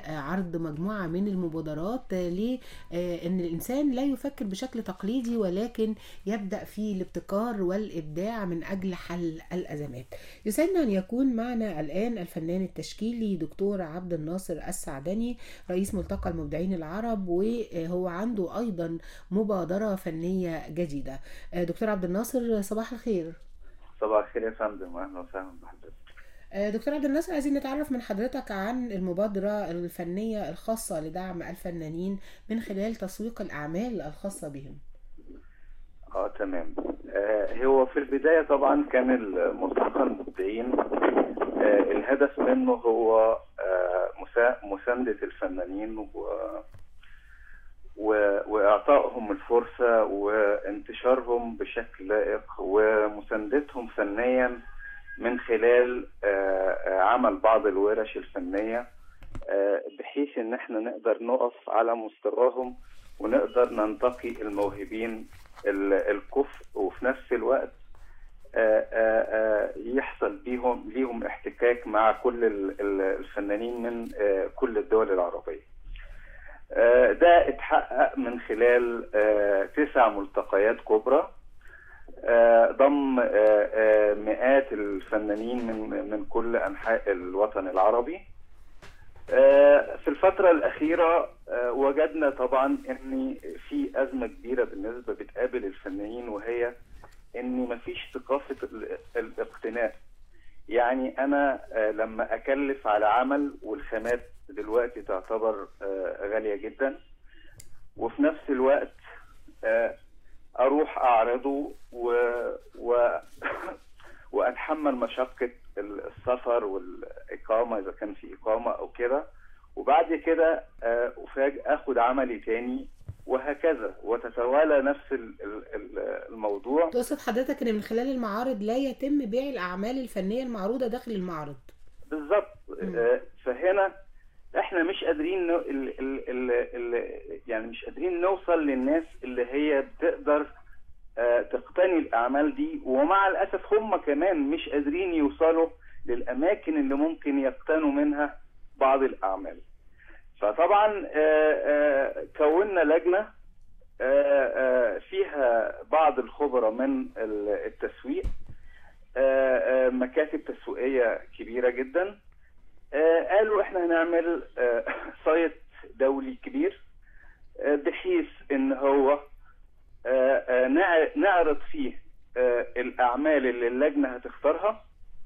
عرض مجموعة من المبادرات لأن الإنسان لا يفكر بشكل تقليدي، ولكن يبدأ في الابتكار والإبداع من أجل حل الأزمات. يسعدنا أن يكون معنا الآن الفنان التشكيلي دكتور عبد الناصر السعدني، رئيس ملتقى المبدعين العرب، وهو عنده أيضا مبادرة فنية جديدة. دكتور عبد الناصر، صباح الخير. صباح الخير يا فندم، واهلا وسهلا بحضرتك. دكتور عبد الناصر، عايزين نتعرف من حضرتك عن المبادرة الفنية الخاصة لدعم الفنانين من خلال تسويق الأعمال الخاصة بهم. تمام. هو في البداية طبعا كان الملتقى المبدعين الهدف منه هو مساندة الفنانين وإعطائهم الفرصة وانتشارهم بشكل لائق ومساندتهم فنيا من خلال عمل بعض الورش الفنية، بحيث ان احنا نقدر نقف على مستواهم ونقدر ننتقي الموهوبين الكفء، وفي نفس الوقت يحصل ليهم احتكاك مع كل الفنانين من كل الدول العربية. ده اتحقق من خلال 9 ملتقيات كبرى ضم مئات الفنانين من كل أنحاء الوطن العربي. في الفترة الأخيرة وجدنا طبعا أن في أزمة كبيرة بالنسبة بتقابل الفنانين، وهي أن مفيش ثقافة الاقتناء. يعني أنا لما أكلف على عمل، والخامات دلوقتي تعتبر غالية جدا، وفي نفس الوقت أروح أعرضه وأتحمل مشقة السفر والإقامة إذا كان في إقامة أو كده، وبعد كده أفاجئ أخد عملي تاني، وهكذا وتتوالى نفس الموضوع. تقصد حضرتك ان من خلال المعارض لا يتم بيع الأعمال الفنية المعروضة داخل المعرض؟ بالظبط. فهنا احنا مش قادرين يعني مش قادرين نوصل للناس اللي هي بتقدر تقتني الأعمال دي، ومع الأسف هم كمان مش قادرين يوصلوا للأماكن اللي ممكن يقتنوا منها بعض الأعمال. فطبعا كونا لجنة فيها بعض الخبراء من التسويق، مكاتب تسويقية كبيرة جدا. قالوا احنا هنعمل سايت دولي كبير، بحيث ان هو نعرض فيه الأعمال اللي اللجنة هتختارها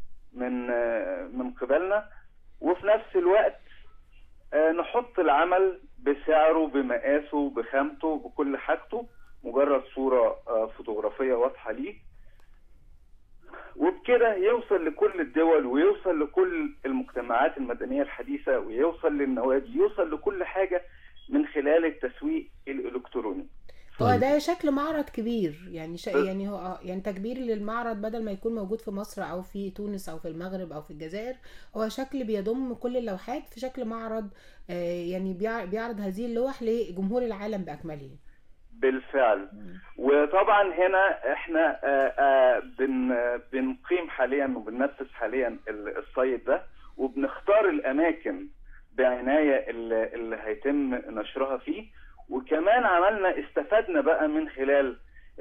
من قبلنا، وفي نفس الوقت نحط العمل بسعره بمقاسه بخامته بكل حاجته، مجرد صورة فوتوغرافية واضحة ليه، وبكده يوصل لكل الدول ويوصل لكل المجتمعات المدنية الحديثة ويوصل للنوادي، يوصل لكل حاجة من خلال التسويق الإلكتروني. هو ده شكل معرض كبير، يعني يعني هو يعني تكبير للمعرض، بدل ما يكون موجود في مصر او في تونس او في المغرب او في الجزائر، هو شكل بيضم كل اللوحات في شكل معرض، يعني بيعرض هذه اللوح لجمهور العالم باكمله. بالفعل. وطبعا هنا احنا بنقيم حاليا وبننفذ حاليا السايت ده، وبنختار الاماكن بعناية اللي هيتم نشرها فيه. وكمان استفدنا بقى من خلال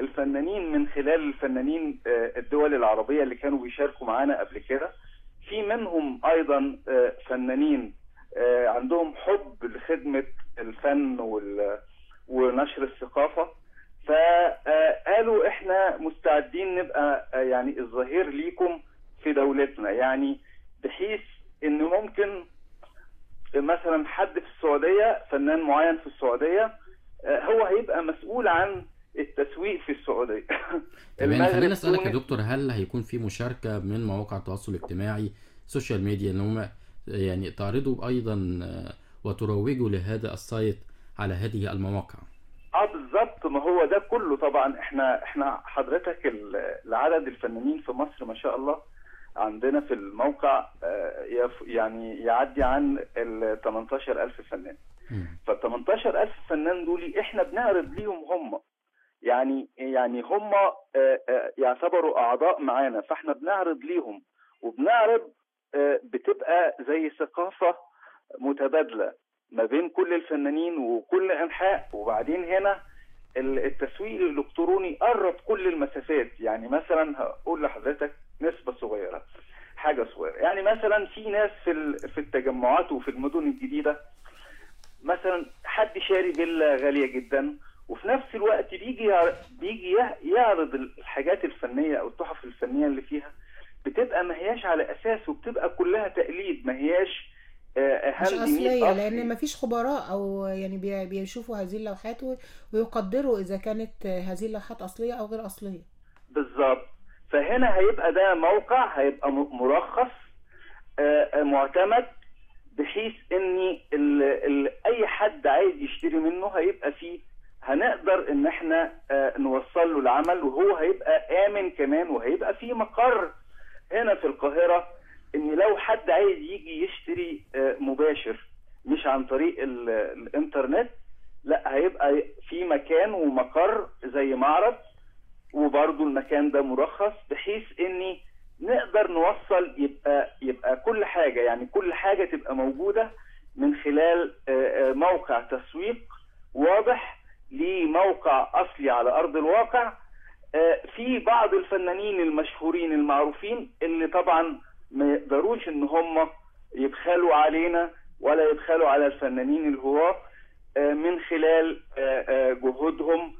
الفنانين الدول العربية اللي كانوا بيشاركوا معانا قبل كده. في منهم ايضا فنانين عندهم حب لخدمة الفن ونشر الثقافة، فقالوا احنا مستعدين نبقى يعني الظهير ليكم في دولتنا، يعني بحيث ان ممكن مثلا حد في السعودية، فنان معين في السعودية، هو هيبقى مسؤول عن التسويق في السعودية. تمام. خلينا اسألك يا دكتور، هل هيكون في مشاركة من مواقع التواصل الاجتماعي، السوشيال ميديا، ان هم يعني تعرضوا ايضا وتروجوا لهذا السايت على هذه المواقع؟ بالظبط. ما هو ده كله طبعا احنا حضرتك العدد الفنانين في مصر ما شاء الله عندنا في الموقع يعني يعدي عن 18,000 فنان. فال 18,000 فنان دول احنا بنعرض ليهم هم، يعني هم يعتبروا اعضاء معانا، فاحنا بنعرض ليهم وبنعرض، بتبقى زي ثقافة متبادلة. ما بين كل الفنانين وكل انحاء. وبعدين هنا التسويق الالكتروني قرب كل المسافات. يعني مثلا هقول لحضرتك نسبة صغيرة، حاجة صغيرة. يعني مثلا في ناس في التجمعات وفي المدن الجديدة، مثلا حد شاري فيلا غالية جدا، وفي نفس الوقت بيجي يعرض الحاجات الفنية او التحف الفنية اللي فيها، بتبقى ما هياش على اساس، وبتبقى كلها تقليد، ما هياش مش أصلية، لأن مفيش خبراء أو يعني بيشوفوا هذه اللوحات ويقدروا إذا كانت هذه اللوحات أصلية أو غير أصلية. بالظبط. فهنا هيبقى ده موقع هيبقى مرخص معتمد، بحيث ان اي حد عايز يشتري منه هيبقى فيه، هنقدر ان احنا نوصل له العمل، وهو هيبقى آمن كمان، وهيبقى فيه مقر هنا في القاهرة، ان لو حد عايز يجي يشتري مباشر مش عن طريق الانترنت، لا هيبقى في مكان ومقر زي معرض، وبرضو المكان ده مرخص، بحيث اني نقدر نوصل يبقى كل حاجة، يعني كل حاجة تبقى موجودة من خلال موقع تسويق واضح لموقع أصلي على أرض الواقع. في بعض الفنانين المشهورين المعروفين اللي طبعا ما يقدروش ان هم يبخلوا علينا ولا يبخلوا على الفنانين الهواة من خلال جهودهم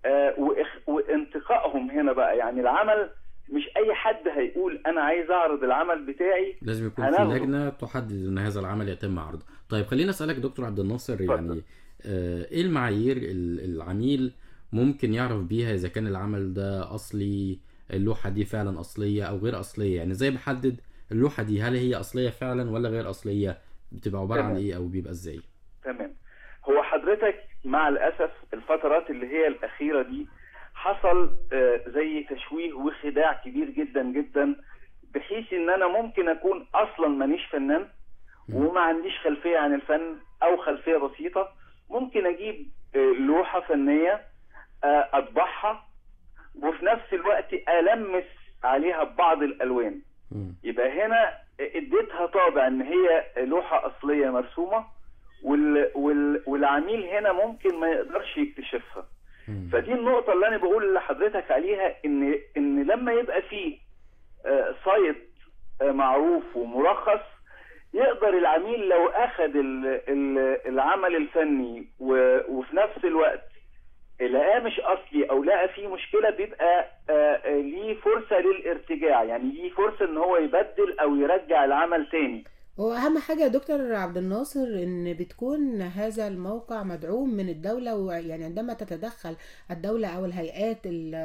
وانتقائهم هنا بقى. يعني العمل مش اي حد هيقول انا عايز اعرض العمل بتاعي، لازم يكون في لجنة تحدد ان هذا العمل يتم عرضه. طيب خلينا اسألك دكتور عبد الناصر، يعني ايه المعايير العميل ممكن يعرف بيها اذا كان العمل ده اصلي، اللوحة دي فعلا اصلية او غير اصلية؟ يعني زي بحدد اللوحة دي هل هي اصلية فعلا ولا غير اصلية؟ بتبقى عبارة عن ايه او بيبقى ازاي؟ تمام. هو حضرتك مع الاسف الفترات اللي هي الاخيرة دي حصل زي تشويه وخداع كبير جدا جدا، بحيث ان انا ممكن اكون اصلا مانيش فنان وما عنديش خلفية عن الفن او خلفية بسيطة، ممكن اجيب لوحة فنية اطبعها وفي نفس الوقت ألمس عليها ببعض الألوان، يبقى هنا اديتها طابع ان هي لوحة أصلية مرسومة، والعميل هنا ممكن ما يقدرش يكتشفها. فدي النقطة اللي أنا بقول لحضرتك عليها، إن لما يبقى فيه سايت معروف ومرخص، يقدر العميل لو أخذ العمل الفني وفي نفس الوقت لقاه مش اصلي او لقى فيه مشكله، بيبقى ليه فرصه للارتجاع، يعني ليه فرصه ان هو يبدل او يرجع العمل تاني. واهم حاجه يا دكتور عبد الناصر ان بتكون هذا الموقع مدعوم من الدوله، ويعني عندما تتدخل الدوله او الهيئات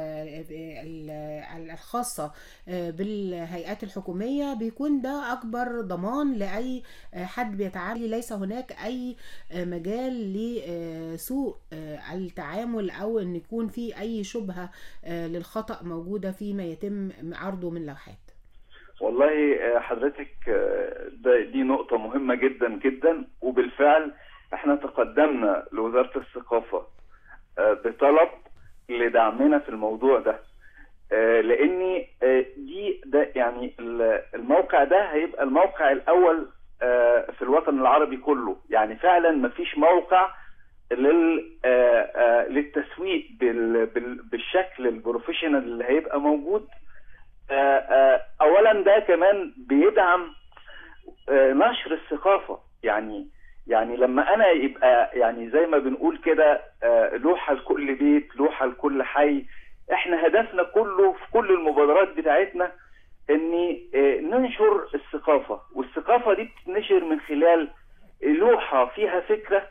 الخاصه بالهيئات الحكوميه، بيكون ده اكبر ضمان لاي حد بيتعامل، ليس هناك اي مجال لسوء التعامل او ان يكون في اي شبهه للخطأ موجوده فيما يتم عرضه من لوحات. والله حضرتك دي نقطة مهمة جدا جدا، وبالفعل احنا تقدمنا لوزارة الثقافة بطلب لدعمنا في الموضوع ده، لان ده يعني الموقع ده هيبقى الموقع الاول في الوطن العربي كله. يعني فعلا مفيش موقع للتسويق بالشكل البروفيشنال اللي هيبقى موجود. اولا ده كمان بيدعم نشر الثقافة. يعني لما انا يبقى يعني زي ما بنقول كده لوحة لكل بيت، لوحة لكل حي، احنا هدفنا كله في كل المبادرات بتاعتنا ان ننشر الثقافة، والثقافة دي بتنشر من خلال لوحة فيها فكرة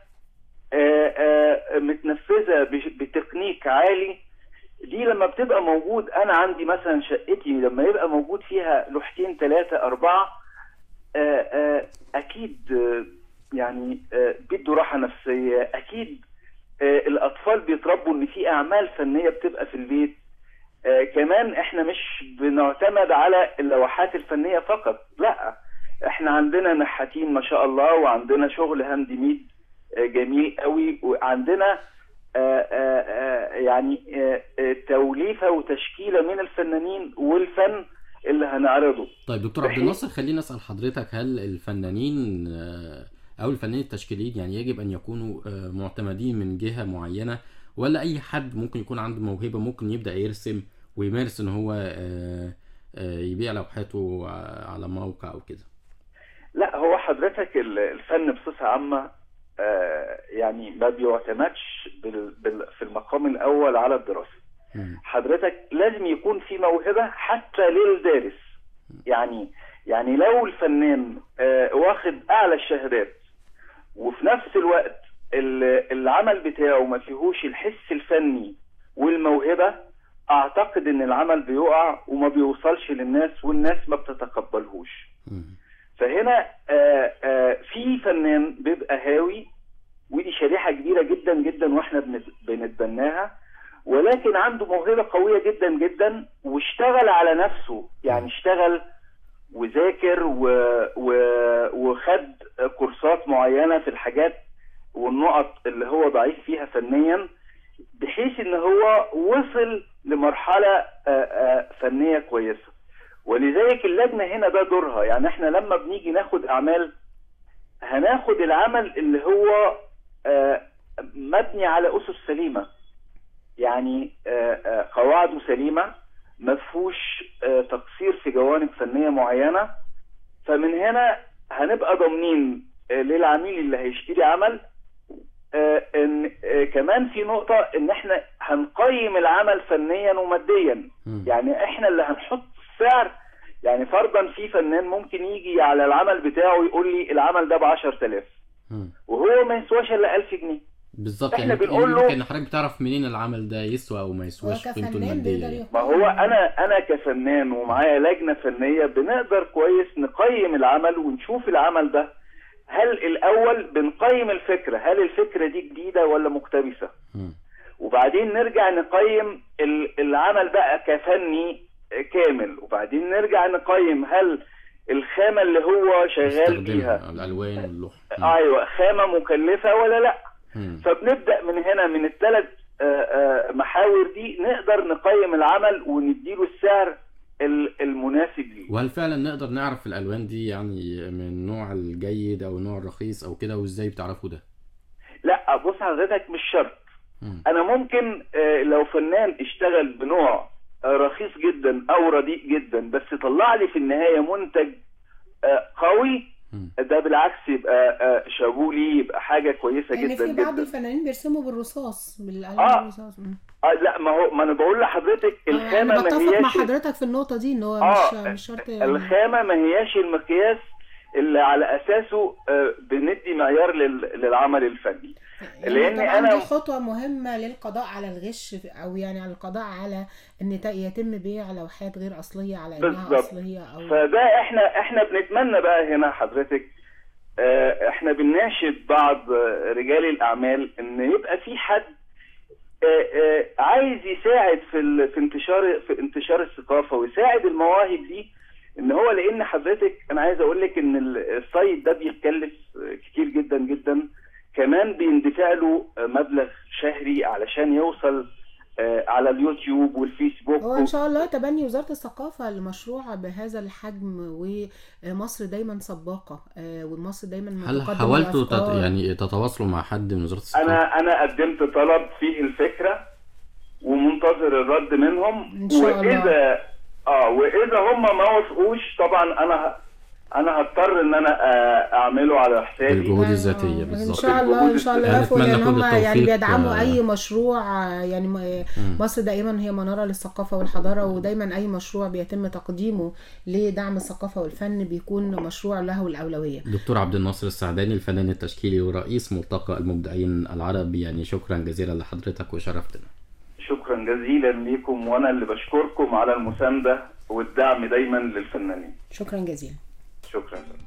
متنفذة بتقنيك عالي. دي لما بتبقى موجود، انا عندي مثلا شقتي لما يبقى موجود فيها لوحتين 3 4 اكيد يعني بيدوا راحة نفسية، اكيد الاطفال بيتربوا ان في اعمال فنية بتبقى في البيت. كمان احنا مش بنعتمد على اللوحات الفنية فقط، لا احنا عندنا نحاتين ما شاء الله، وعندنا شغل هاند ميد جميل قوي، وعندنا يعني توليفة وتشكيلة من الفنانين والفن اللي هنعرضه. طيب دكتور عبد الناصر، خلينا نسأل حضرتك، هل الفنانين او الفنانين التشكيليين يعني يجب ان يكونوا معتمدين من جهة معينة، ولا اي حد ممكن يكون عنده موهبة ممكن يبدأ يرسم ويمارس ان هو يبيع لوحاته على موقع او كده؟ لا، هو حضرتك الفن بصفة عامة يعني ما بيعتمدش في المقام الأول على الدراسة. حضرتك لازم يكون في موهبة حتى للدارس. يعني لو الفنان واخد أعلى الشهادات وفي نفس الوقت العمل بتاعه ما فيهوش الحس الفني والموهبة، أعتقد إن العمل بيقع وما بيوصلش للناس والناس ما بتتقبلهوش. فهنا في فنان بيبقى هاوي، ودي شريحة كبيرة جدا جدا واحنا بنتبناها، ولكن عنده موهبة قوية جدا جدا واشتغل على نفسه، يعني اشتغل وذاكر وخد كورسات معينة في الحاجات والنقط اللي هو ضعيف فيها فنيا، بحيث ان هو وصل لمرحلة فنية كويسة. ولذلك اللجنة هنا ده دورها. يعني احنا لما بنيجي ناخد اعمال هناخد العمل اللي هو مبني على اسس سليمة، يعني قواعده سليمة، مفهوش تقصير في جوانب فنية معينة. فمن هنا هنبقى ضامنين للعميل اللي هيشتري عمل ان كمان في نقطة ان احنا هنقيم العمل فنيا وماديا. يعني احنا اللي هنحط السعر. يعني فرضا في فنان ممكن يجي على العمل بتاعه يقول لي العمل ده ب10,000 وهو ما يسواش الا 1000 جنيه بالظبط. احنا يعني بنقول له ممكن حضرتك بتعرف منين العمل ده يسوى او ما يسواش قيمته الماديه؟ ما هو انا كفنان ومعايا لجنه فنيه بنقدر كويس نقيم العمل ونشوف العمل ده. هل الاول بنقيم الفكره، هل الفكره دي جديده ولا مقتبسه؟ وبعدين نرجع نقيم العمل بقى كفني كامل، وبعدين نرجع نقيم هل الخامة اللي هو شغال بيها، الألوان واللوح، أيوة، خامة مكلفة ولا لأ. فبنبدأ من هنا، من الثلاث محاور دي نقدر نقيم العمل ونديله السعر المناسب ليه. وهل فعلا نقدر نعرف الألوان دي يعني من النوع الجيد أو النوع الرخيص أو كده، وإزاي بتعرفوا ده؟ لا بص حضرتك، مش شرط. أنا ممكن لو فنان اشتغل بنوع رخيص جدا او رديء جدا بس طلع لي في النهايه منتج قوي، ده بالعكس يبقى شابولي، يبقى حاجه كويسه يعني جدا في بعض جدا. الفنانين بيرسموا بالرصاص، بالقلم الرصاص. لا، ما انا بقول لحضرتك الخامه أنا ما بتفق هياش مع حضرتك في النقطه دي، ان هو مش شرط الخامه ما هياش المقياس اللي على اساسه بندي معيار للعمل الفني. لان انا دي خطوه مهمه للقضاء على الغش، او يعني على القضاء على ان يتم بيع لوحات غير اصليه على انها بالزبط. اصليه او فده احنا بنتمنى بقى هنا حضرتك، احنا بنناشد بعض رجال الاعمال ان يبقى في حد عايز يساعد في انتشار الثقافه ويساعد المواهب دي. ان هو لان حضرتك انا عايز اقول لك ان السايت ده بيتكلف كتير جدا جدا، كمان بيندفع له مبلغ شهري علشان يوصل على اليوتيوب والفيسبوك. هو ان شاء الله تبني وزارة الثقافة المشروع بهذا الحجم، ومصر دايما سباقة، ومصر دايما هل حاولتوا يعني تتواصلوا مع حد من وزارة الثقافة؟ انا قدمت طلب فيه الفكرة ومنتظر الرد منهم إن شاء الله. واذا هم ما وافقوش طبعا انا هضطر ان انا اعمله على حسابي بالجهود الذاتيه. بالظبط، ان شاء الله يوافقوا، لان هم يعني بيدعموا اي مشروع. يعني مصر دائما هي مناره للثقافه والحضاره، ودايما اي مشروع بيتم تقديمه لدعم الثقافه والفن بيكون مشروع له الاولويه. دكتور عبد الناصر السعداني، الفنان التشكيلي ورئيس ملتقى المبدعين العرب، يعني شكرا جزيلا لحضرتك وشرفتنا. شكرا جزيلا ليكم، وانا اللي بشكركم على المسانده والدعم دايما للفنانين. شكرا جزيلا. شكرا.